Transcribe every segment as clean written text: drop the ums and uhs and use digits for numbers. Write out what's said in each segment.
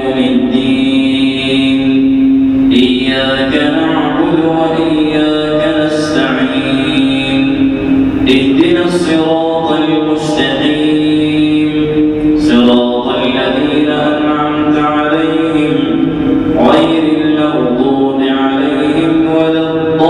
يوم الدين إياك نعبد وإياك نستعين اهدنا الصراط المستقيم صراط الذين أنعمت عليهم غير المغضوب عليهم ولا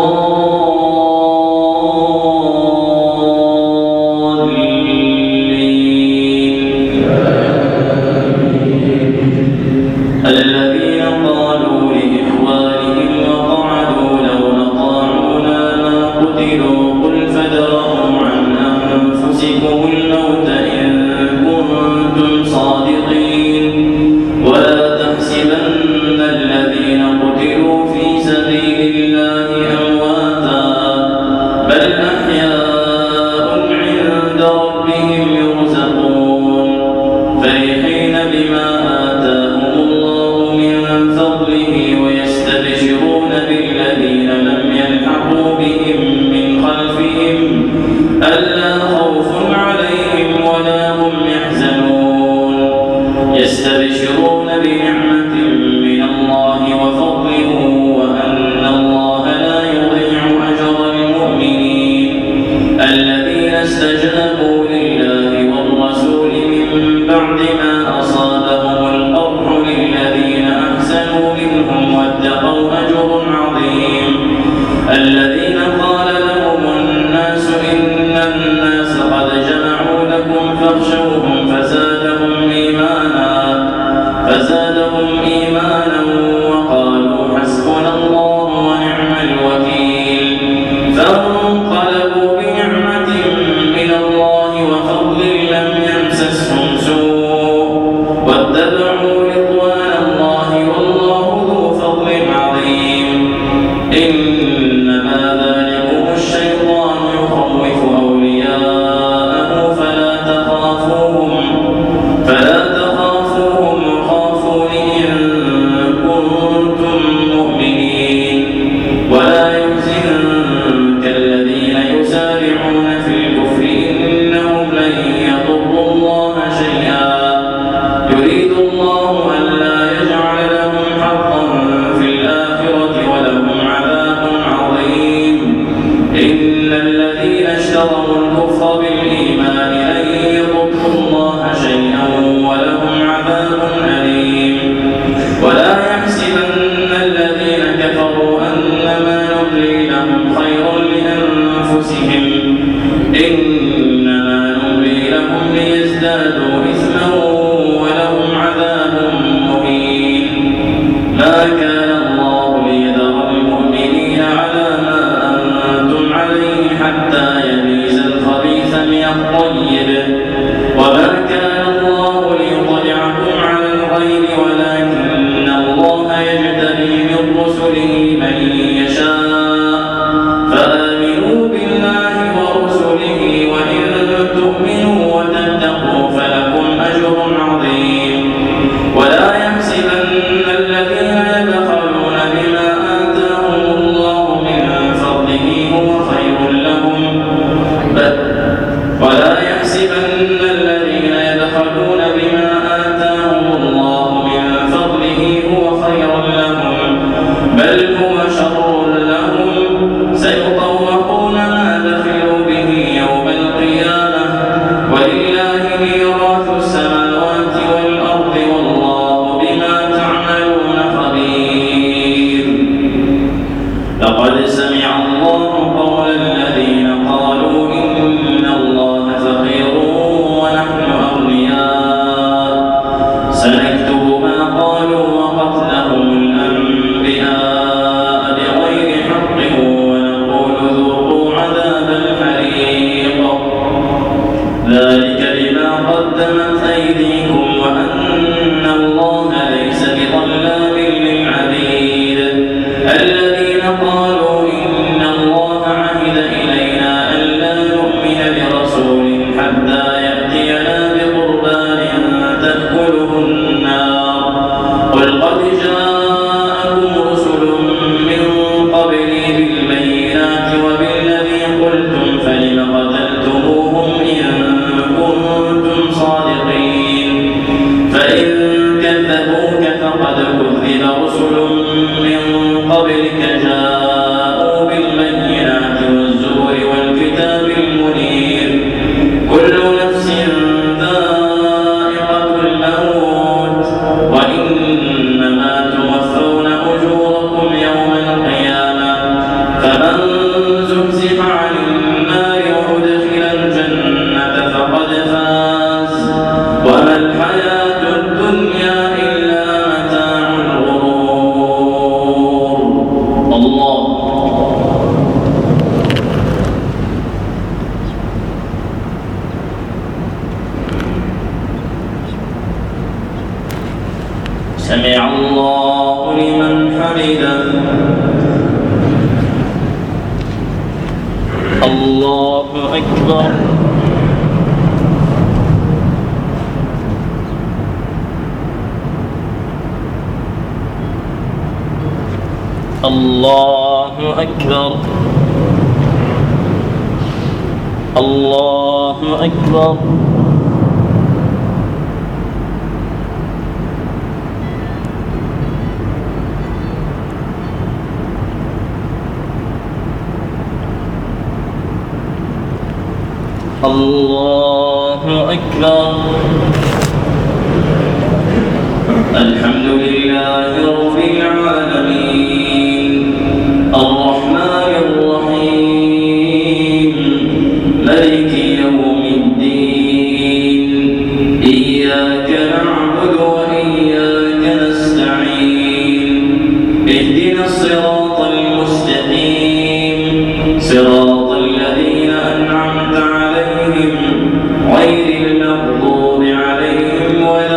الذين قالوا لإخوانهم وقعدوا لو أطاعونا ما قتلوا قل فادرءوا عن أنفسكم الموت إن كنتم صادقين ولا تحسبن الذين قتلوا في سبيل الله أمواتا بل أحياء عند ربهم يرزقون فرحين بما آتاهم الله من فضله ويستبشرون بالذين لم يلحقوا بهم من خلفهم ألا خوف عليهم ولا هم يحزنون يستبشرون بنعمة من الله وفضل وأن الله لا يضيع أجر المؤمنين الذين استجابوا لله والرسول من بعد ما أصابهم القرح للذين أحسنوا منهم واتقوا أجر عظيم الذين قال لهم الناس إن الناس قد جمعوا لكم فاخشوهم فزادهم إيمانا وقالوا حسبنا الله ونعم الوكيل فانقلبوا بنعمة من الله وفضل لم يمسسهم سوء واتبعوا رضوان الله والله ذو فضل عظيم إنما ذلكم الشيطان يخوف أولياءه فلا تخافوهم وخافون إن كنتم مؤمنين ولا يحزنك الذين يسارعون في الكفر إنهم لن يضروا الله شيئا يريد الله ألا يجعل لهم حظا في الآخرة ولهم عذاب عظيم إن الذين اشتروا الكفر بالإيمان لن يضروا الله شيئا ولهم عذاب أليم ولا يحسبن الذين كفروا أنما نملي لهم خير لأنفسهم إنما نملي لهم ليزدادوا إثما ولهم عذاب مهين ما كان الله ليذر المؤمنين على ما أنتم عليه حتى يميز الخبيث من الطيب وما كان الله ليطلعكم على الغيب ولكن الله يجتبي من رسله من يشاء فآمنوا بالله ورسله وإن تؤمنوا وتتقوا فلكم أجر عظيم ولا يحسبن الذين يبخلون بما آتاهم الله من فضله هو خير لهم ولا يحسبن الذين يبخلون بما آتاهم الله من فضله هو خير لهم بل هو شر لهم سيطوقون ما بخلوا به يوم القيامة ولله ميراث السماوات والأرض والله بما تعملون خبير لقد سمع الله قول الذين قالوا إن الله فقير ونحن أغنياء سنكتب ما قالوا وقتلهم الأنبياء بغير حق ونقول ذوقوا عذاب الحريق ذلك بما قدمت أيديكم وأن الله ليس بظلام للعبيد الذين قالوا إن الله عهد إلينا ألا نؤمن برسول حتى يأتينا بقربان تأكله النار قل قد جاءكم رسل من قبلي بالبينات وبالذي قلتم فلم قتلتموهم إن كنتم صادقين فإن كذبوك سمع الله لمن حمده. الله أكبر. الله أكبر. الله أكبر. الله أكبر. الحمد لله رب العالمين الرحمن الرحيم مالك يوم الدين إياك نعبد وإياك نستعين اهدنا الصراط المستقيم صراط الذين أنعمت عليهم غير المغضوب عليهم ولا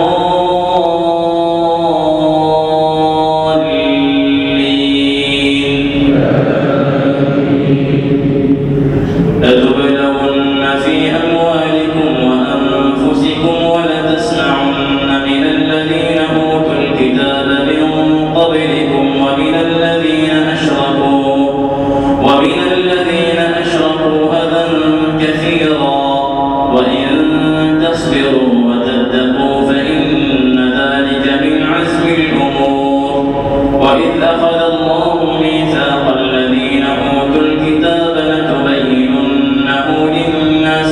الضالين. لتبلغن في أموالكم وأنفسكم ولتسمعن من الذين أوتوا الكتاب من قبلكم ومن الذين أشركوا أذى كثيرا وإن تصبروا وتتقوا فإن ذلك من عزم الأمور. وإذ أخذ الله ميثاق الذين أوتوا الكتاب لتبيننه للناس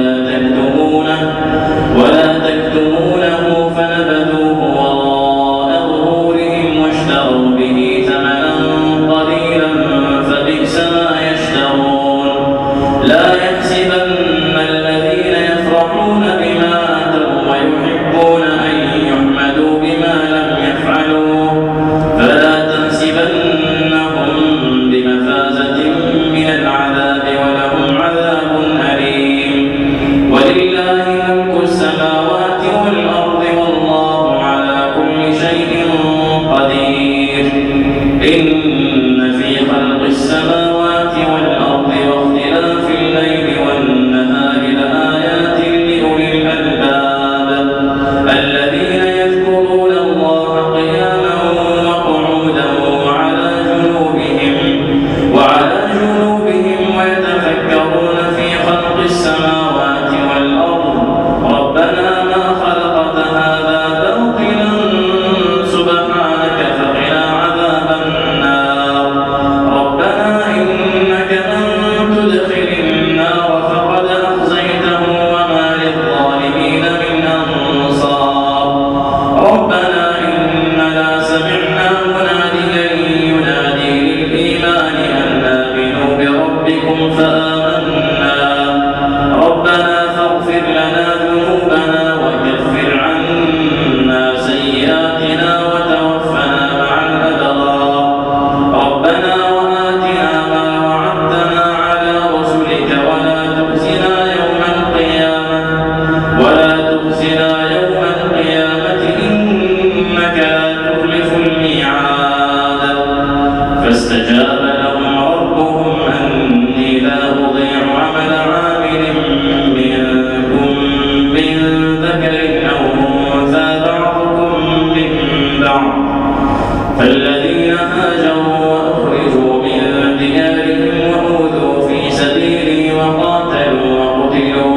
ولا تكتمونه فنبذوه وراء ظهورهم واشتروا به ثمنا قليلا فبئس ما يشترون. لا يحسبن الذين يفرحون بما أتوا ويحبون أن يحمدوا بما لم يفعلوا فلا تحسبنهم بمفازة من العذاب ولهم عذاب أليم. ولله ملك السماوات والأرض والله على كل شيء قدير. إن في خلق السماوات والأرض واختلاف الليل والنهار لآيات لأولي الألباب الذين يذكرون الله قياما وقعودا وعلى جنوبهم ويتفكرون في خلق السماوات والأرض ربنا ما خلقت هذا باطلا سبحانك فقنا عذاب النار. ربنا إنك من تدخل النار فقد أخزيته وما للظالمين من أنصار. ربنا إننا سمعنا مناديا ينادي للإيمان أن آمنوا بربكم فآمنا. ربنا فاغفر لنا ذنوبنا وكفر عنا سيئاتنا وتوفنا مع الأبرار. ربنا وآتنا ما وعدتنا على رسلك ولا تخزنا يوم القيامة إنك لا تخلف الميعاد. فاستجاب لهم ربهم أني لا أضيع عمل عامل منكم من ذكر أو أنثى بعضكم من بعض. فالذين هاجروا وأخرجوا من ديارهم وأوذوا في سبيلي وقاتلوا وقتلوا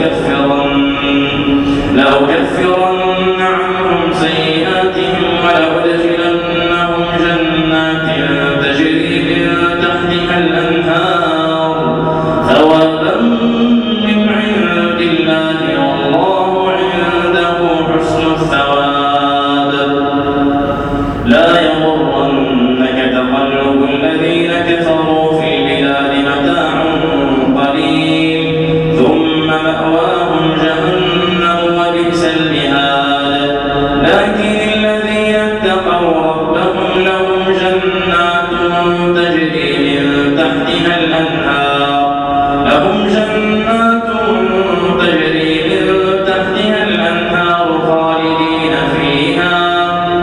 لأكفرن عنهم سيئاتهم ولأدخلنهم جنات تجري من تحتها الأنهار ثوابا من عند الله والله عنده حسن الثواب. لا يغرنك تقلب الذين كفروا في البلاد متاع قليل ثم مأواهم جهنم وبئس المهاد. لكن الذين اتقوا ربهم لهم جنات تجري من تحتها الأنهار خالدين فيها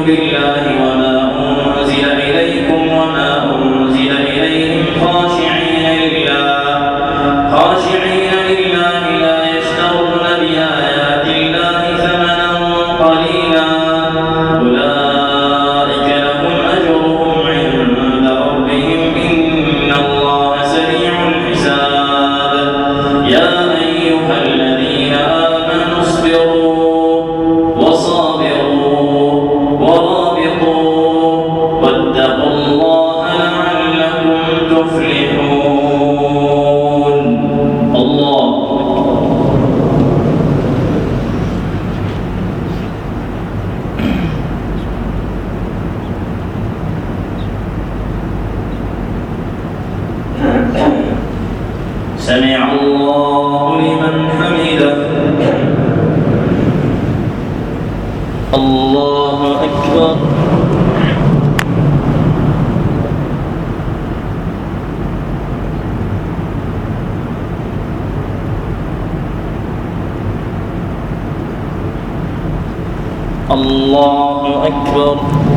بالله وما أنزل إليكم وما أنزل إليهم خاشعين لله لا يشترون بآيات الله ثمنا قليلا أولئك لهم أجرهم عند ربهم إن الله سريع الحساب يا أيها الذين آمنوا اصبروا وصابروا ورابطوا واتقوا الله لعلكم تفلحون. الله سمع الله لمن حمده. الله أكبر. الله أكبر.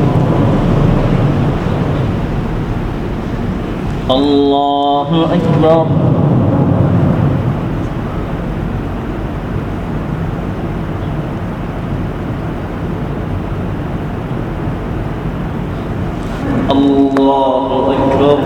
الله أكبر. الله أكبر.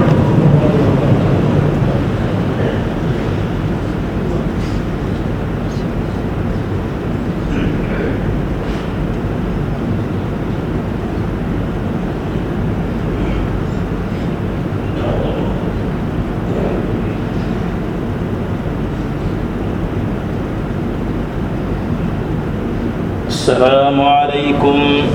السلام عليكم.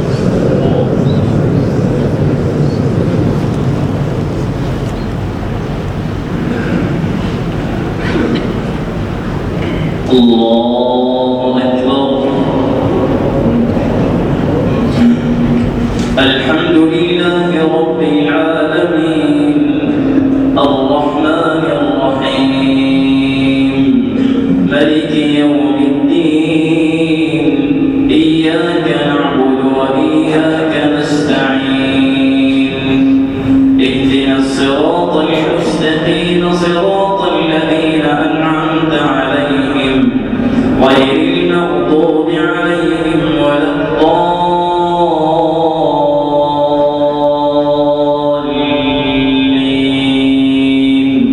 الله أكبر. الحمد لله رب العالمين الرحمن الرحيم مالك يوم الدين إياك نعبد وإياك نستعين اهدنا الصراط المستقيم صراط الذين أنعمت عليهم غير المغضوب عليهم ولا الضالين.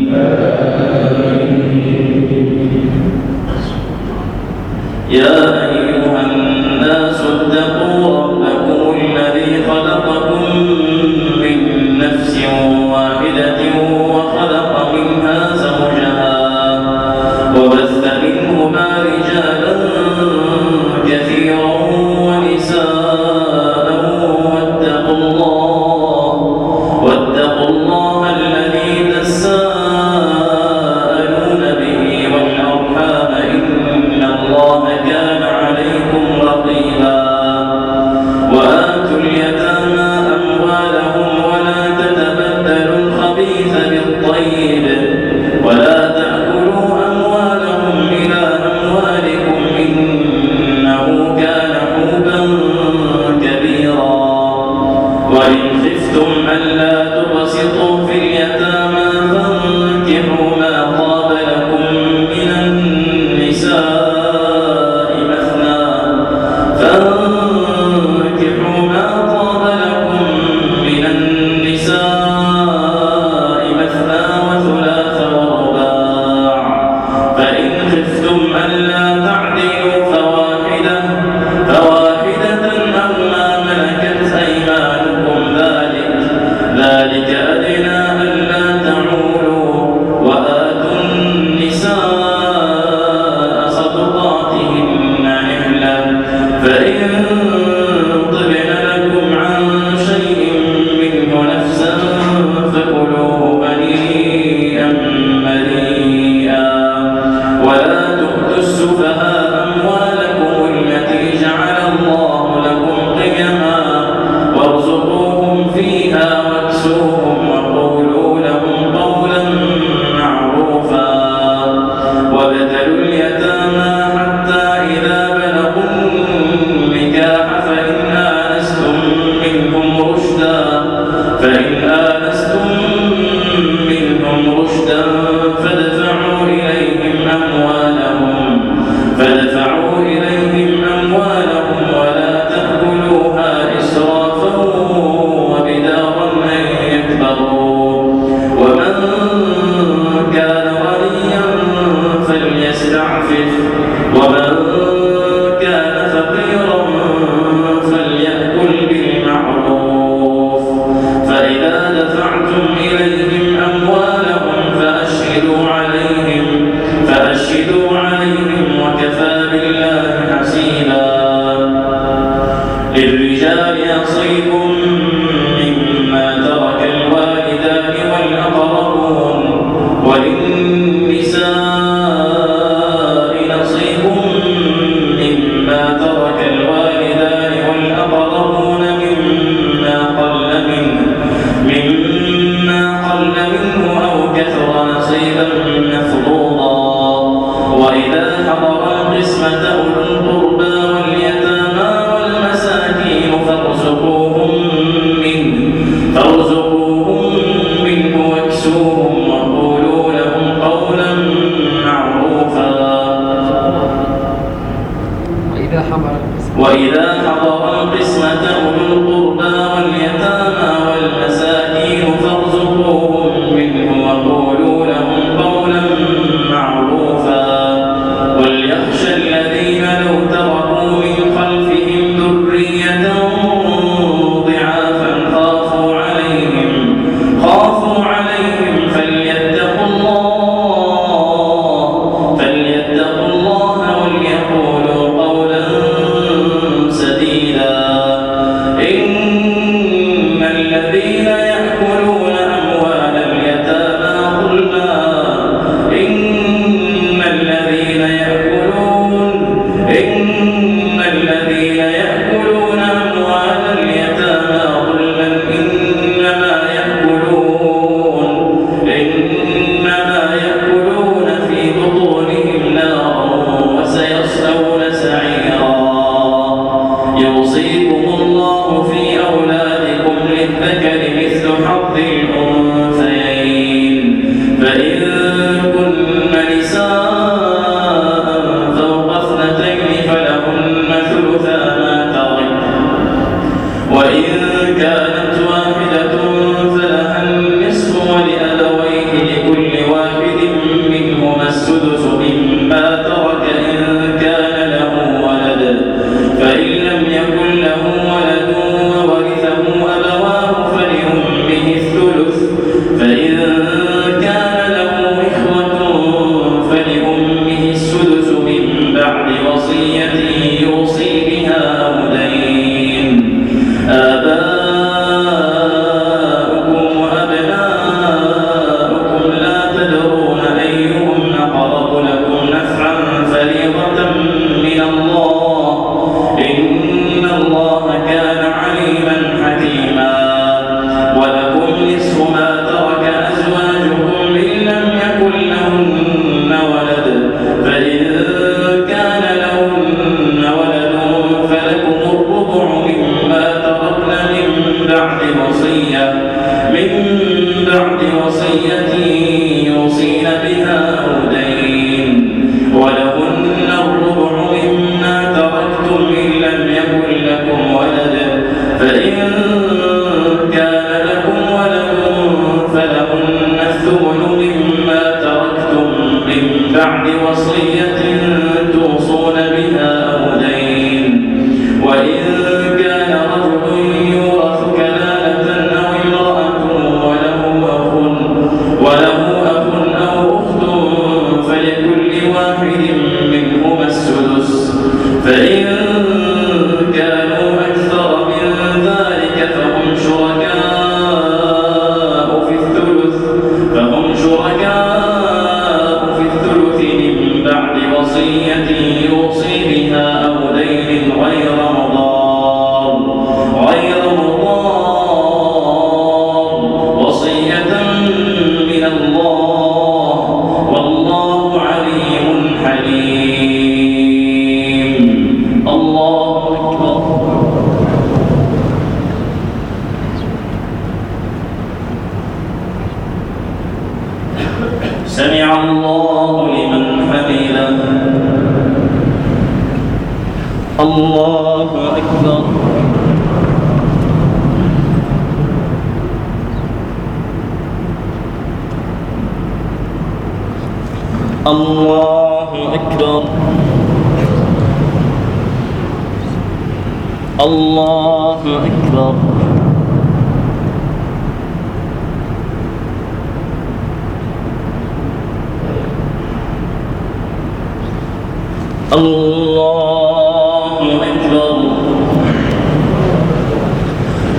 يا أيها الناس اتقوا ربكم الذي خلقكم من نفس واحدة وخلق منها زوجها وبث منهما رجالا كثيرا ونساء واتقوا الله الذي تساءلون به والأرحام إن الله كان عليكم رقيبا. وآتوا اليتامى أموالهم ولا تتبدلوا الخبيث بالطيب ولا تأكلوا أموالهم إلى أموالكم إنه كان حوبا كبيرا. وإن خفتم ألا تقسطوا في اليتامى فانكحوا ما طاب لكم من النساء مثنى وثلاث ورباع فإن خفتم ألا تعدلوا فواحدة أو ما ملكت أيمانكم ذلك أدنى ألا تعولوا. وآتوا النساء صدقاتهن نحلة فإن طبن لكم عن شيء منه نفسا فكلوه هنيئا مريئا. ولا تؤتوا السفهاء أموالكم التي جعل الله لكم قيما وارزقوهم فيها واكسوهم يصيبكم مما ترك الوالدان والأقربون وللنساء نصيب مما ترك الوالدان والأقربون مما قل منه أو كثر نصيبا مفروضا وإذا حضر القسمة أولو القربى واليتامى والمساكين فارزقوهم منه واكسوهم وقولوا لهم قولا معروفا وإذا حضر القسمة أولو القربى واليتامى والمساكين فارزقوهم منه وقولوا لهم قولا معروفا وليخشى الذين لو تركوا من خلفهم ذرية ضعافا خافوا عليهم فليتقوا الله وليقولوا قولا سديدا إن الذين يأكلون أموال اليتامى ظلما إنما يأكلون في بطونهم نارا وسيصلون سعيرا يوصيكم الله في أولادكم للذكر مثل حظ الأنثيين فإن كن نساء فوق اثنتين فلهن ثلثا ما ترك وإن كانت واحدة فلها النصف ولأبويه لكل واحد منهما السدس مما ترك إن كان له ولد فإن لم يكن له ولد وورثه أبواه فلأمه الثلث فإن كان له إخوة فلأمه السدس من بعد وصية يوصي بها أو دين آباؤكم وأبناؤكم لا تدرون أيهم أقرب لكم نفعا فريضة من الله إن الله كان عليما حكيما ولكم نصف ما ترك أزواجكم إن لم يكن لهن ولد فإن كان لهن ولد فلكم الربع مما تركن من بعد وصية يوصين بها أو دين ولهن الربع مما تركتم إن لم يكن لكم ولد فإن كان لكم ولد فلهن الثمن مما تركتم من بعد وصية توصون بها أو دين وإن كان رجل يورث كلالة أو امرأة وله أخ أو أخت فلكل واحد منهما السدس فإن كانوا أكثر من ذلك فهم شركاء في الثلث من بعد وصية يوصي بها أو دين غير مضار وصية من الله والله عليم حليم الله أكبر سمع الله لمن حمده الله أكبر الله أكبر الله أكبر الله أكبر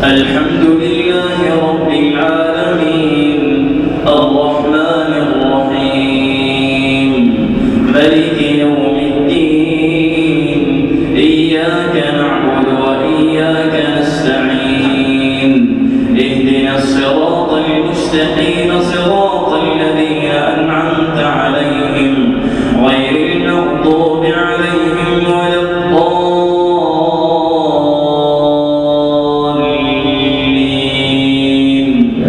الحمد لله رب العالمين الرحمن الرحيم ملك يوم الدين إياك نعبد وإياك نستعين اهدنا الصراط المستقيم صراط الذين أنعمت عليهم غير المغضوب عليهم ولا الضالين.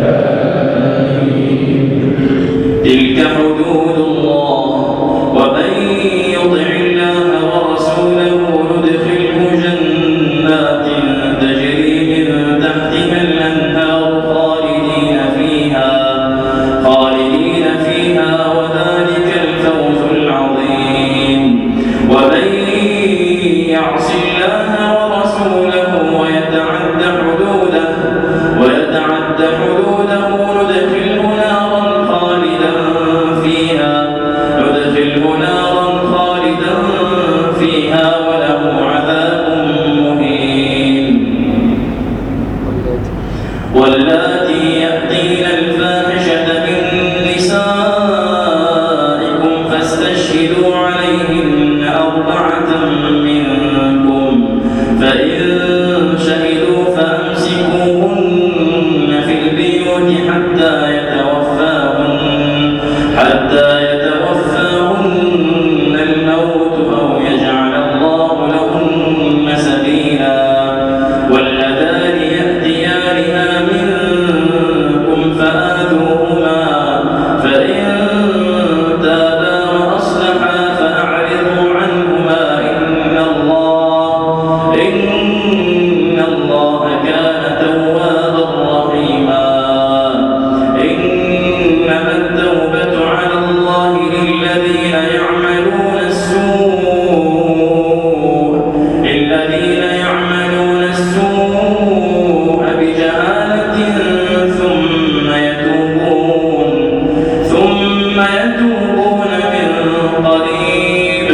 تلك حدود الله ومن يطع الله ورسوله يدخله جنات تجري من تحتها الأنهار خالدين فيها وذلك الفوز العظيم. ومن يعص الله ورسوله ويتعد حدوده ندخله نارا خالدا فيها وله عذاب مهين. واللاتي يأتين الفاحشة من نسائكم فاستشهدوا عليهن 4 منكم فإن شهدوا فأمسكوهن في البيوت حتى يتوفاهن الموت أو يجعل الله لهن سبيلا. واللذان يأتيانها منكم فآذوهما فإن تابا وأصلحا فأعرضوا عنهما إن الله كان توابا رحيما. إنما التوبة على الله للذين يعملون السوء بجهالة ثم يتوبون من قريب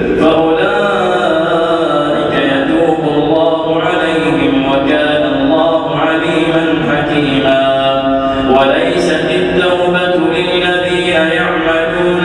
فأولئك يتوب الله عليهم وكان الله عليما حكيما. وليست التوبة للذين يعملون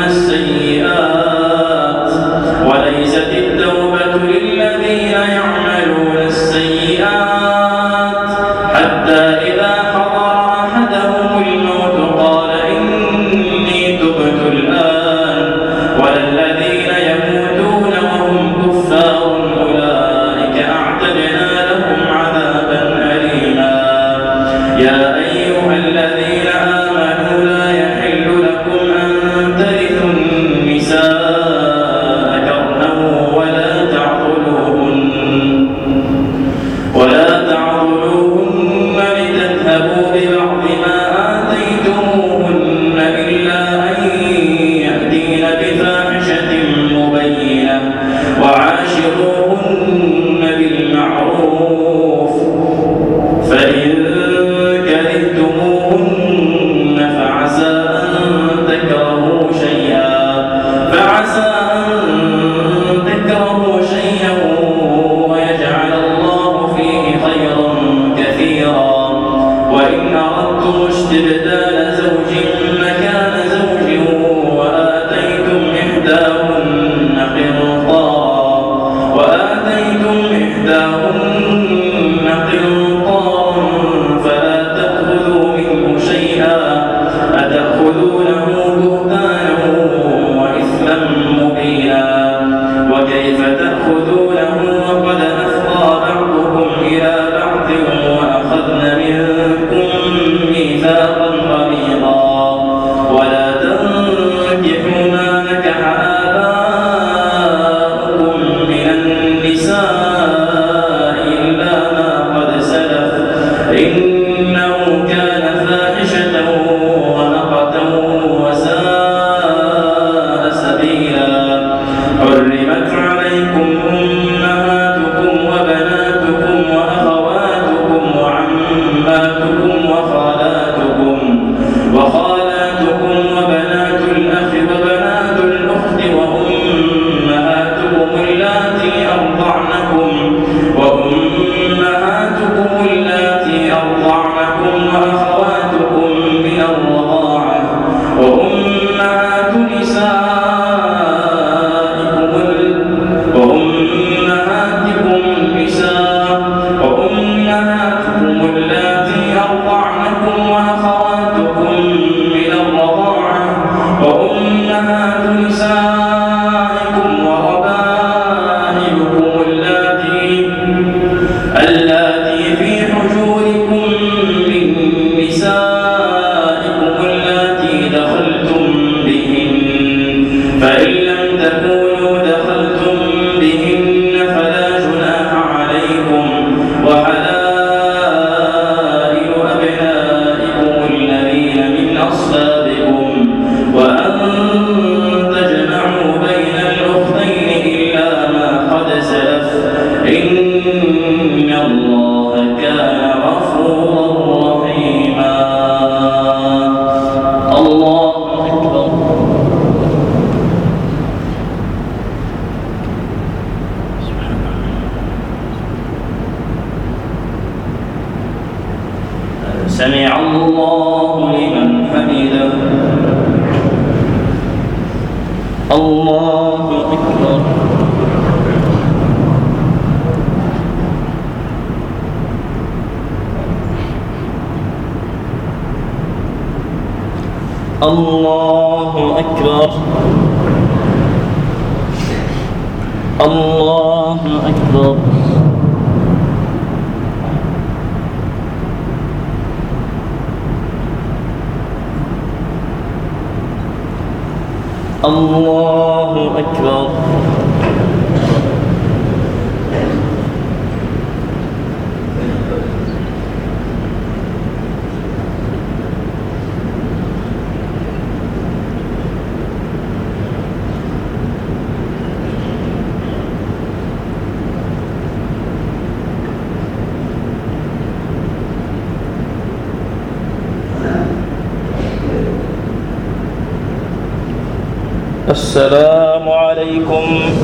السيئات حتى إذا حضر أحدهم الموت قال إني تبت الآن والذين يموتون وهم كفار أولئك أعتدنا لهم عذابا أليما. يا أيها الذين آمنوا لا يحل لكم أن ترثوا النساء كرها ولا تعضلوهن لتذهبوا ببعض ما آتيتموهن إلا أن يأتين بفاحشة مبينة وعاشروهن بالمعروف فإن كرهتموهن فعسى أن تكرهوا شيئا ويجعل الله فيه خيرا كثيرا. وإن أردتم استبدال زوج مكان زوج وآتيتم إحداهن قنطارا فلا تأخذوا منه شيئا أتأخذونه بهتانا وإثما مبينا. وكيف تأخذونه وقد أفضى بعضكم إلى بعض وأخذن منكم ميثاقا غليظا. ولا تنكحوا ما نكح آباؤكم من النساء إلا ما قد سلف إنه كان فاحشة ومقتا وساء سبيلا. حرمت عليكم أمهاتكم وبناتكم وأخواتكم وعماتكم وخالاتكم وبنات الأخ وبنات الأخت وأمهاتكم اللاتي أرضعنكم اللاتي أرضعنكم وأخواتكم من الرضاعة وأمهات نسائكم وربائبكم اللاتي في حجوركم من نسائكم اللاتي دخلتم بهن فإن لم تكونوا دخلتم بهن فلا جناح عليكم وحلائل أبنائكم الذين من أصلابكم وأن تجمعوا بين الأختين إلا ما قد سلف إن الله كان غفورا رحيما. الله أكبر. سمع الله لمن حمده. الله أكبر. الله أكبر. الله أكبر. الله أكبر. السلام عليكم.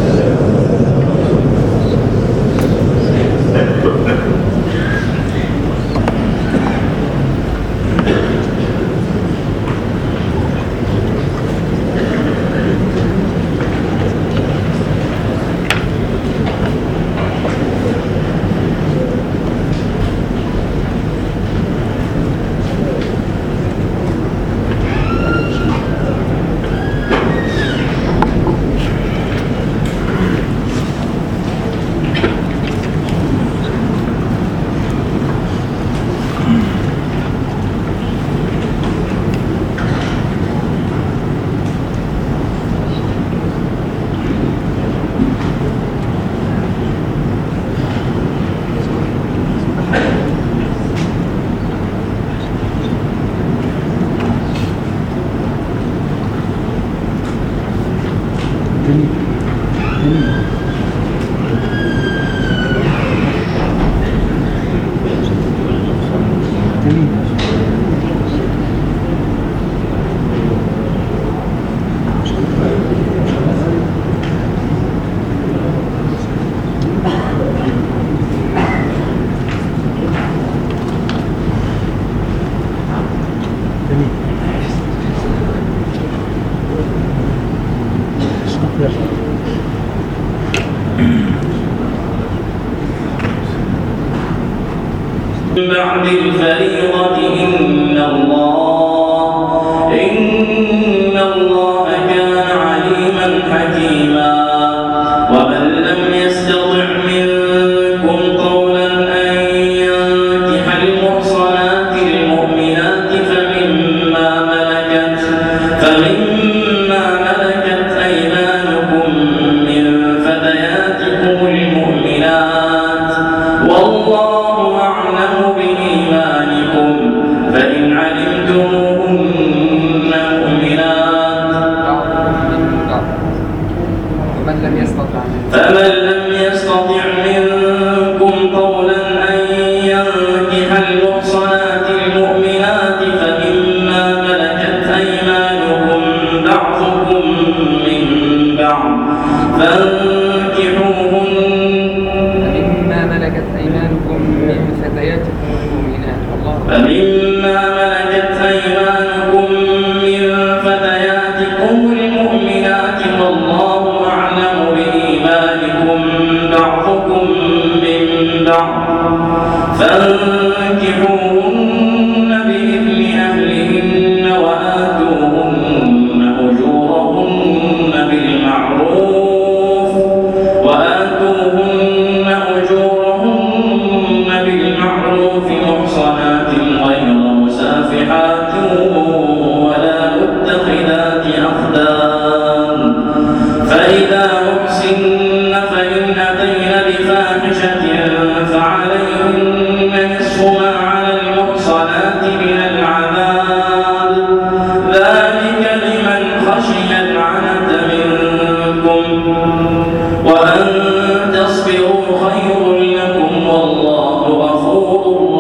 بعد الفريضة إن الله كان عليما حكيما. ومن لم يستطع منكم طولا أن ينكح المحصنات المؤمنات فمما ملكت أيمانكم من فتياتكم المؤمنات والله أعلم بإيمانكم فإن علمتموهن مؤمنات فمن لم يستطع منكم طولا أن ينكح المحصنات المؤمنات فمما ملكت أيمانكم بعضكم من بعض فانكحوهن فمما ملكت أيمانكم من فتياتكم المؤمنات والله أعلم بإيمانكم بعضكم من بعض فانكحوهن صافحات ولا متخذات أخدان فإذا أحسن فإن أتين بفاحشة فعليهن نصف ما على المحصنات من العذاب ذلك لمن خشي العنة منكم وأن تصبروا خير لكم والله غفور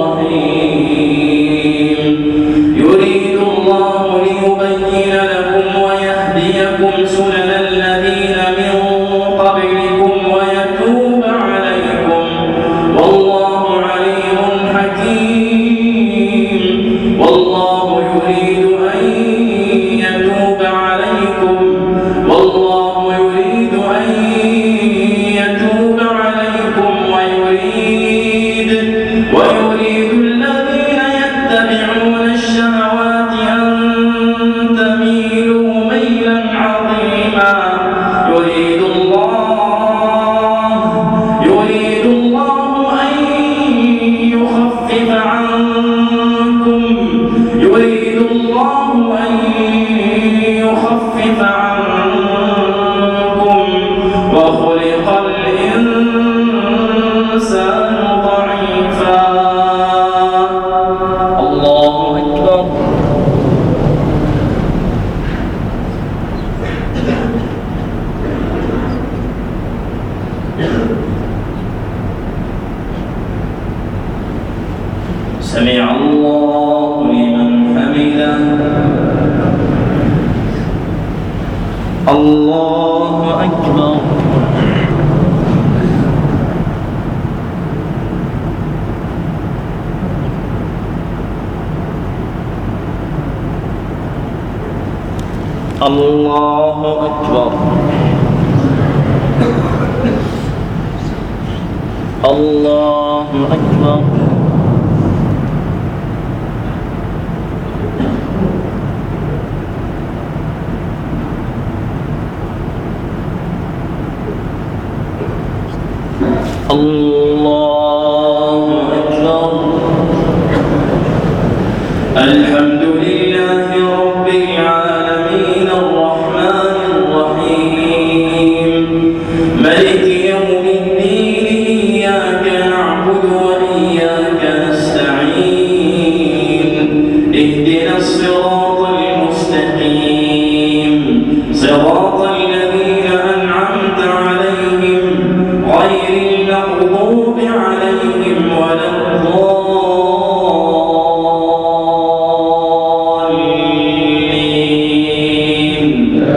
رحيم يريد الله ليبين لكم ويهديكم سنن الذين من قبلكم ويتوب عليكم والله عليم حكيم والله يريد أن يتوب عليكم والله يريد أن يتوب عليكم ويريد الذين يتبعون الشهوات أن تميلوا ميلا عظيما يريد الله أن يخفف عنكم وخلق الإنسان ضعيفا الله أكبر سمع الله لمن حمده الله أكبر الله أكبر الله أكبر الله أكبر الحمد لله رب العالمين الرحمن الرحيم ملك يوم الدين إياك نعبد وإياك نستعين اهدنا الصراط المستقيم صراط الذين أنعمت عليهم غير المغضوب عليهم ولا الضالين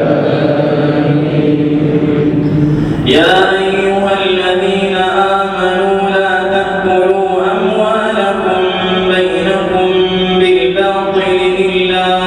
يا أيها الذين آمنوا لا تأكلوا أموالكم بينكم بالباطل إلا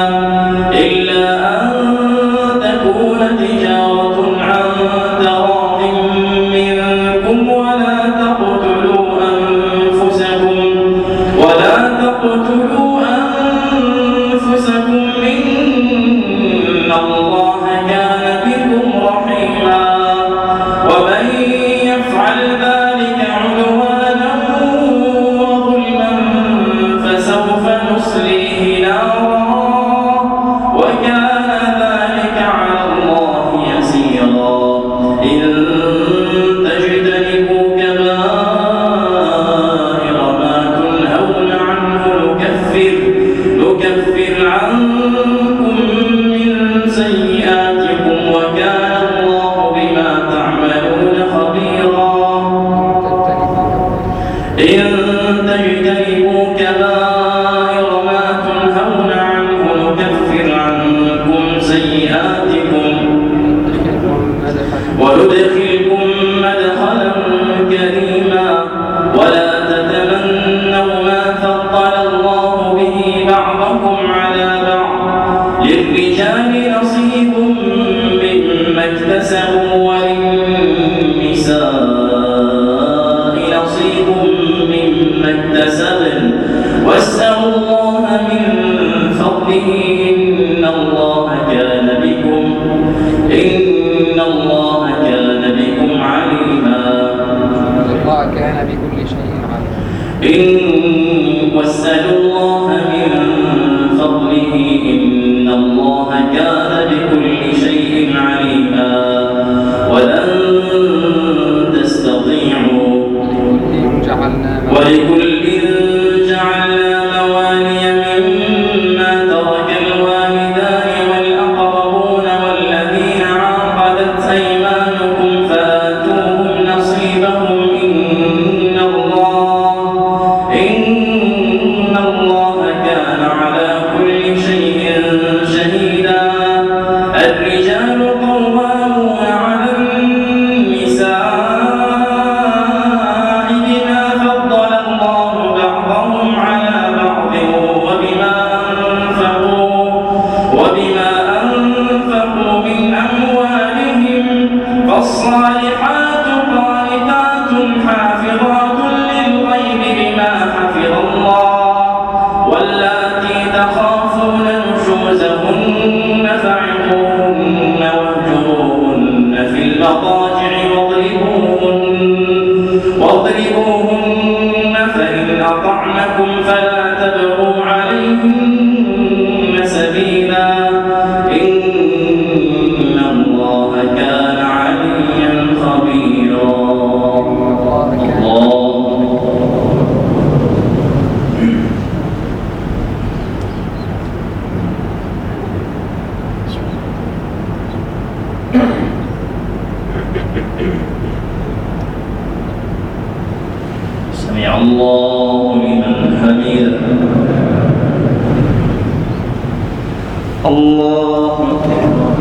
الله أكبر.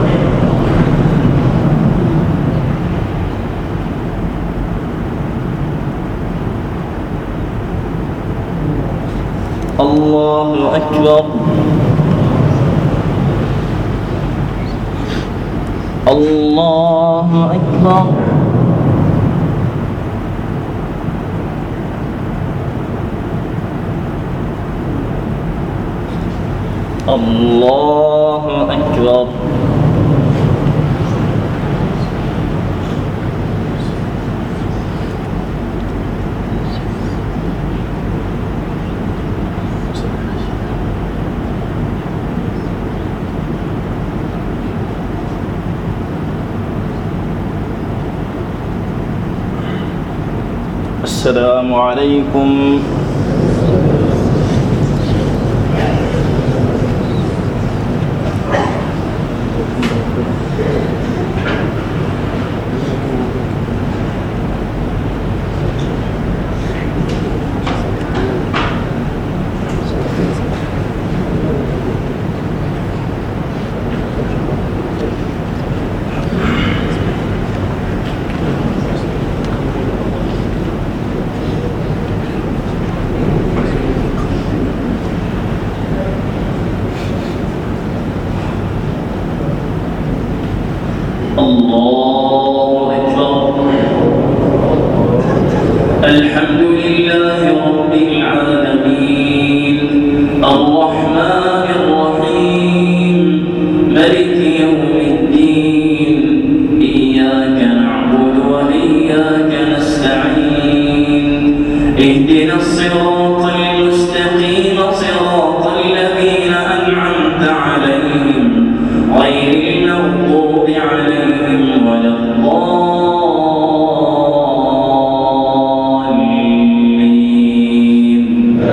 الله أكبر. الله أكبر. الله أكبر. السلام عليكم. الله أكبر. الحمد لله رب العالمين الرحمن الرحيم مالك يوم الدين إياك نعبد وإياك نستعين اهدنا الصراط المستقيم صراط الذين أنعمت عليهم غير المغضوب عليهم ولا الضالين.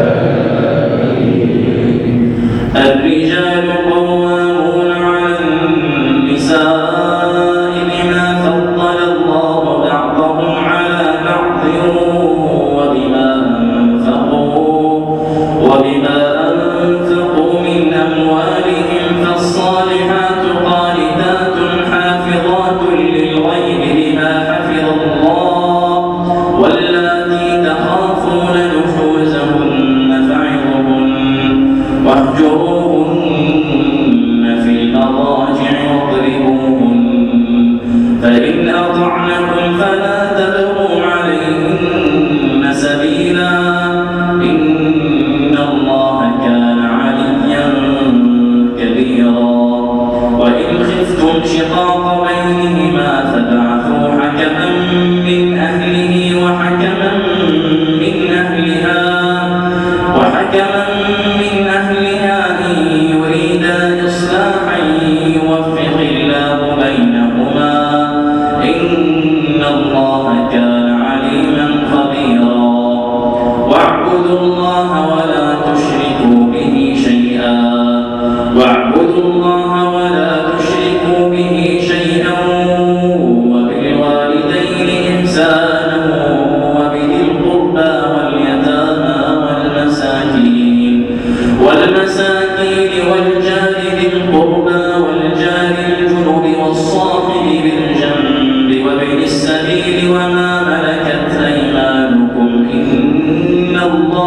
الرجال قوامون على النساء بما فضل الله بعضهم على بعض وبما أنفقوا من أموالهم فالصالحات قانتات حافظات للغيب بما حفظ الله واللاتي تخافون نشوزهن فعظوهن واهجروهن في المضاجع واضربوهن فإن أطعنكم فلا تبغوا عليهن سبيلا إن الله كان عليا كبيرا. وإن خفتم شقاق بينهما فابعثوا حكما من أهله وحكما من أهلها إن يريدا إصلاحا يوفق الله بينهما إن الله كان عليما خبيرا. واعبدوا الله ولا تشركوا به شيئا وبالوالدين إحسانا وبذي القربى واليتامى والمساكين والجار ذي القربى والجار الجنب والصاحب بالجنب وابن السبيل وما ملكت أيمانكم إن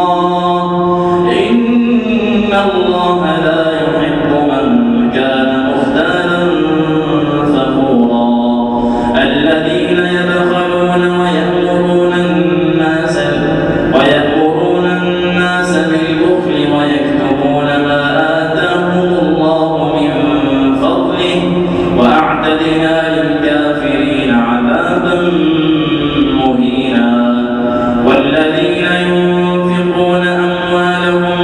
الله لا يحب من كان مختالا فخورا. الذين يبخلون ويأمرون الناس بالبخل ويكتمون ما آتاهم الله من فضله وأعتدنا للكافرين عذابا مهينا. والذين ينفقون أموالهم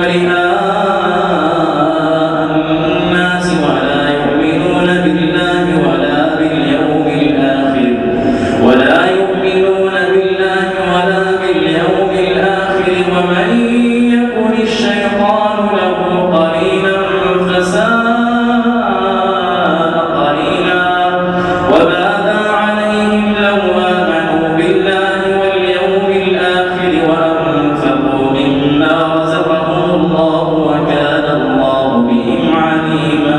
رئاء الناس ولا يؤمنون بالله ولا باليوم الآخر ومن يكن الشيطان له قرينا فساء قرينا. وماذا عليهم لو آمنوا بالله واليوم الآخر وأنفقوا مما رزقهم الله وكان الله بهم عليما.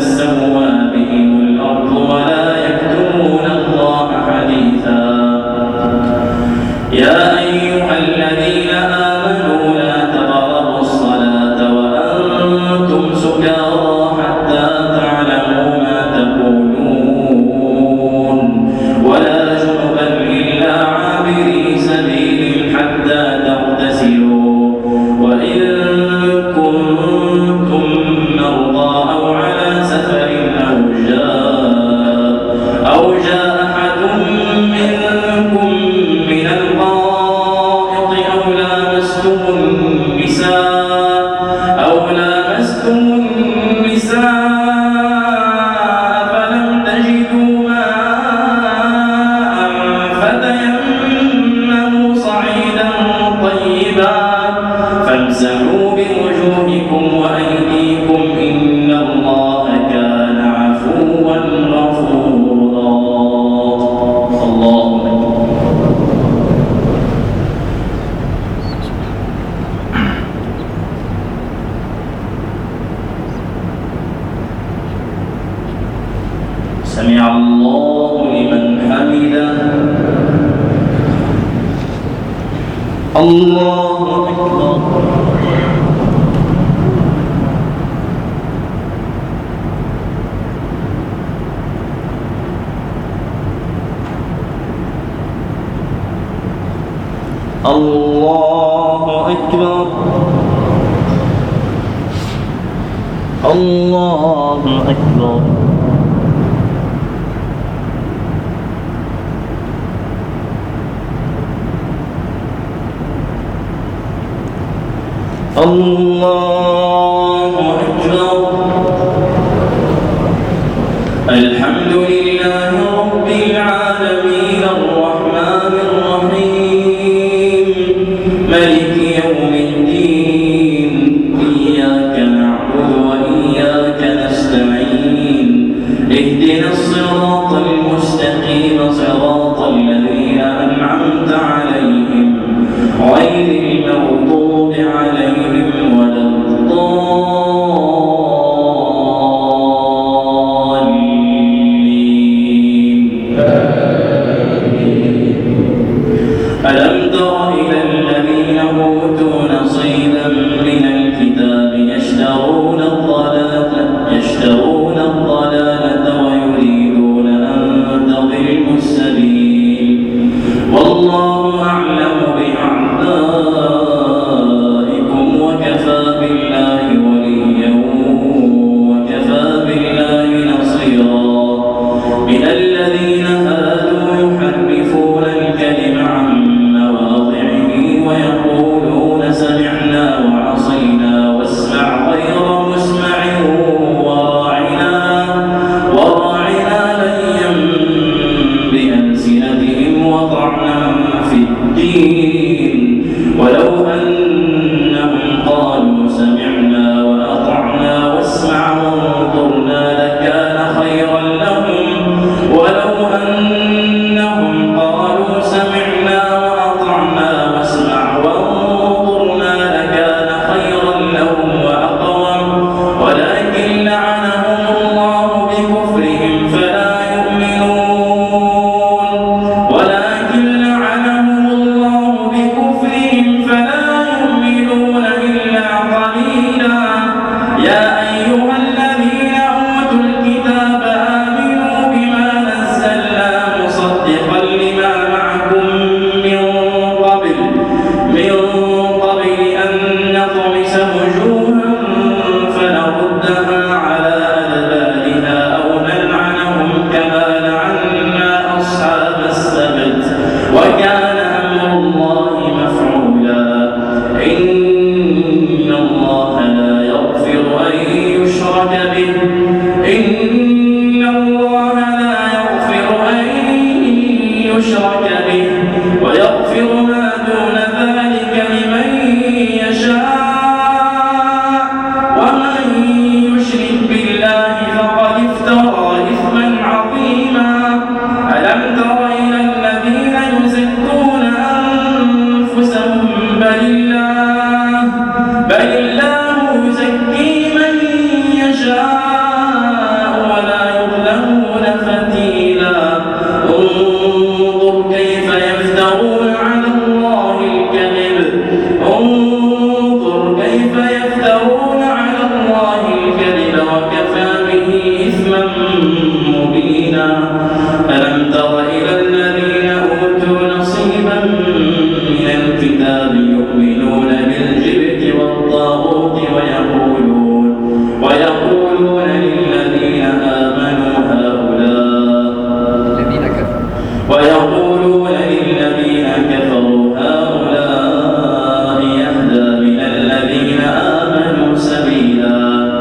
تسوى بهم الأرض ولا يكتمون الله حديثا. يا أيها الذين آمنوا لا تقربوا الصلاة وأنتم سكارى حتى تعلموا ما تقولون ولا جنبا إلا عابري سبيل حتى تغتسلوا وإن كنتم مرضى أو على سفر أو جاء أحد منكم من الغائط أو لامستم النساء فلم تجدوا ماء فتيمموا صعيدا طيبا فامسحوا بوجوهكم وأيديكم إن الله كان عفوا غفورا. الله سمع الله لمن حمده. الله أكبر. الله أكبر. الله أكبر. الله أكبر. الحمد لله رب العالمين الرحمن الرحيم مالك يوم الدين إياك نعبد وإياك نستعين اهدنا الصراط المستقيم صراط الذين أنعمت عليهم غير المغضوب عليهم ولا الضالين. ألم تر إلى الذين أوتوا نصيبا من الكتاب يشترون الضلالة ويريدون أن تضلوا السبيل والله أعلم بأعدائكم وكفى بالله وليا وكفى بالله نصيرا. من الذين هادوا يحرفون الكلم عن مواضعه ويقولون سمعنا وعصينا واسمع غير مسمع وراعنا ليا بألسنتهم وطعنا في الدين ولو أنهم قالوا سمعنا وأطعنا واسمع وانظرنا لكان خيرا لهم ولو أنهم قالوا سمعنا وأطعنا واسمع وانظرنا لكان خيرا لهم وأقوم ولكن لعنهم الله بكفرهم فلا يؤمنون يفترون على الله الكذب انظر كيف يفترون على الله الكذب وكفى به إثما مبينا ألم تر إلى الذين أوتوا نصيبا من الكتاب يؤمنون بالجبت والطاغوت ويقولون للذين آمنوا هؤلاء يهدى من الذين آمنوا سبيلا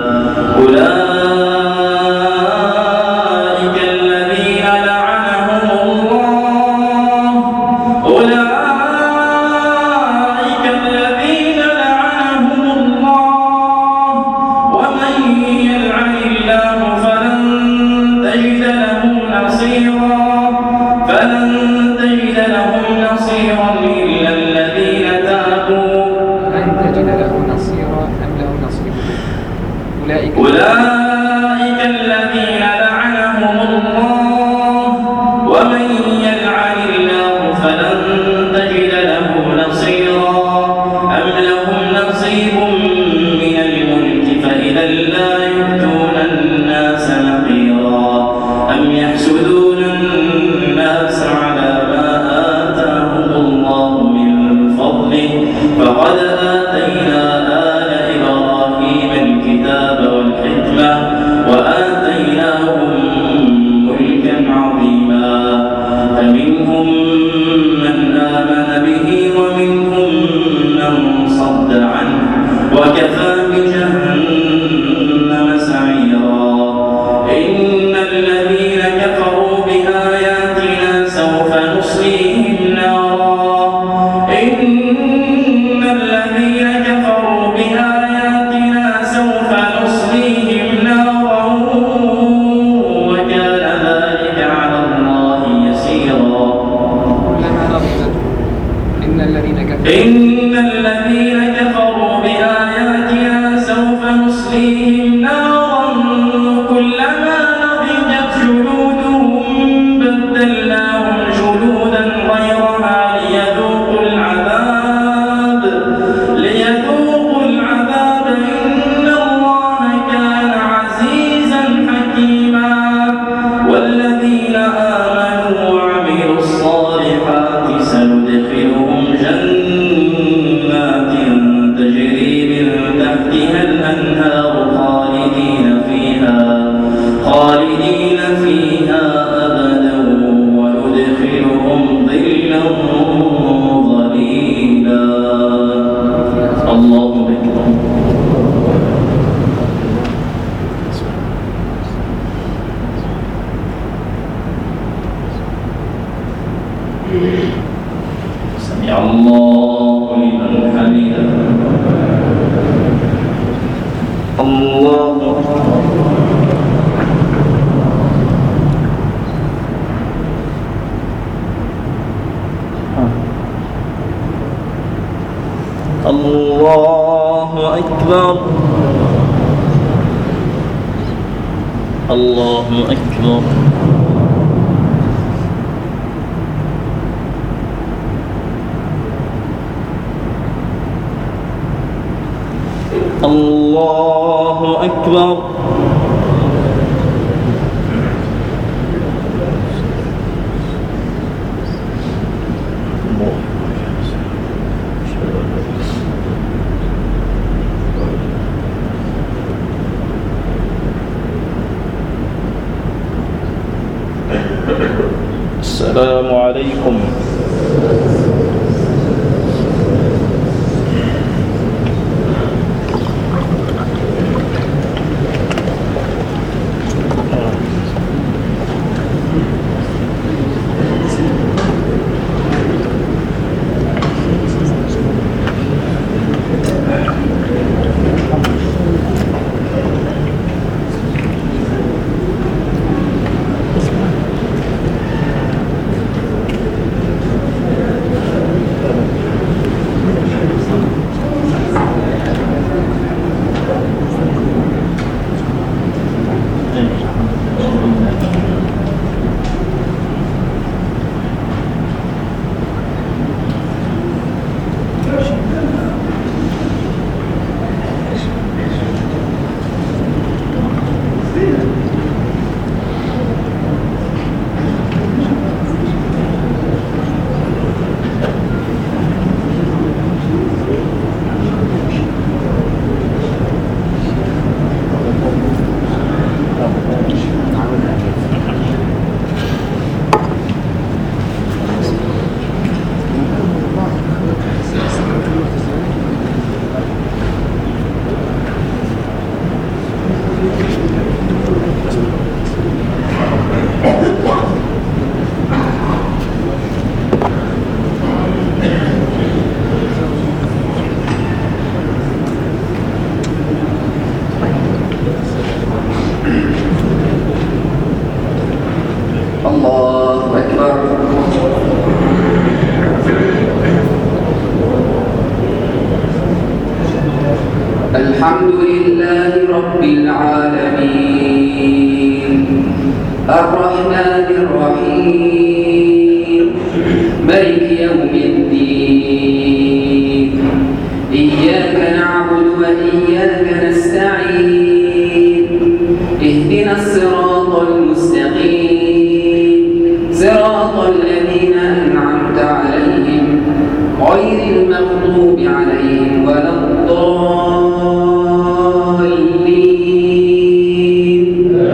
أولئك الذين لعنهم الله ومن يلعن الله فلن تجد له نصيرا إلا الذين تابوا. لن تجد له نصيرا أم له نصير. أولئك الذين لعنهم الله ومن يلعن الله فلن تجد له نصيرا أم لهم نصيب من الملك فإذا لا يؤتون الناس نقيرا أم يحسدون الناس على ما آتاهم الله من فضله فقد آتينا آل إبراهيم الكتاب والحكمة وآتيناهم ملكا عظيما فمنهم من آمن به ومنهم من صد عنه وكفى بجهنم سعيرا إن الذين كفروا بآياتنا سوف نصليهم نارا وكان ذلك على الله يسيرا. إن الذين كفروا بآياتنا سوف نصليهم نارا كلما نضجت جلودهم بدلناهم جلودا غيرها ليذوقوا العذاب إن الله كان عزيزا حكيما. والذين آمنوا وعملوا الصالحات سندخلهم جنات تجري من تحتها الأنهار خالدين فيها أبدا ويدخلهم ظلا ظليلا. الله أكبر. سمع الله لمن حمده. الله أكبر. الله أكبر. الله أكبر. الله أكبر. السلام عليكم. مالك يوم الدين إياك نعبد وإياك نستعين اهدنا الصراط المستقيم صراط الذين أنعمت عليهم غير المغضوب عليهم ولا الضالين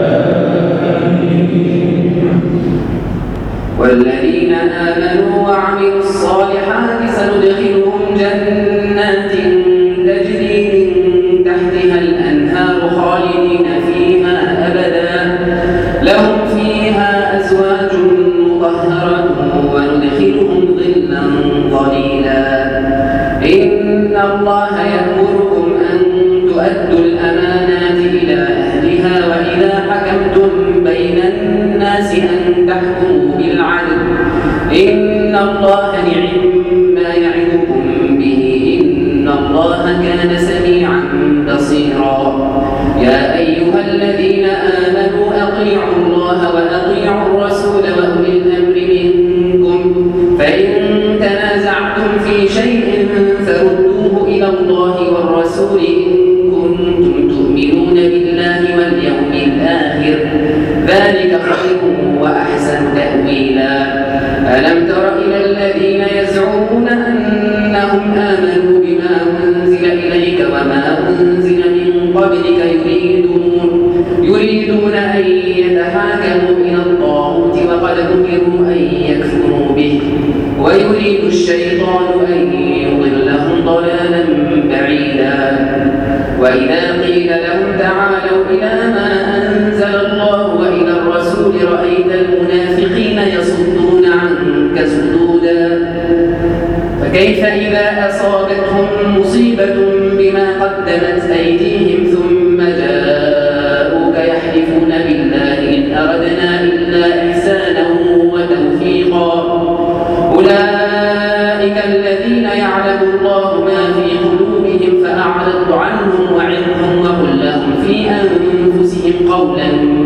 والذين آمنوا وعملوا الصالحات سندخلهم جنات تجري من تحتها الأنهار خالدين فيها أبدا لهم فيها أزواج مطهرة وندخلهم ظلا ظليلا إن الله يأمركم أن تؤدوا الأمانات إلى أهلها وإذا حكمتم بين الناس أن تحكموا بالعدل إن الله نعم ما يعظكم به إن الله كان سميعا بصيرا يا أيها الذين آمنوا أطيعوا الله وأطيعوا الرسول وأولي الأمر منكم فإن تنازعتم في شيء فردوه إلى الله والرسول إن كنتم تؤمنون بالله واليوم الآخر ذلك خير وأحسن تأويلا ألم تر إلى الذين يزعمون أنهم آمنوا بما أنزل إليك وما أنزل من قبلك يريدون أن يتحاكموا إلى الطاغوت وقد أمروا أن يكفروا به ويريد الشيطان أن يضلهم ضلالا بعيدا وإذا قيل لهم تعالوا إلى ما أنزل الله وإلى الرسول رأيت المنافقين يصدون عنك صدودا فكيف إذا أصابتهم مصيبة بما قدمت أيديهم ثم جاءوك يحلفون بالله إن أردنا إلا إحسانا وتوفيقا أولئك الذين يعلم الله ما في قلوبهم فأعرض عنهم وعظهم وقل لهم في أنفسهم قولا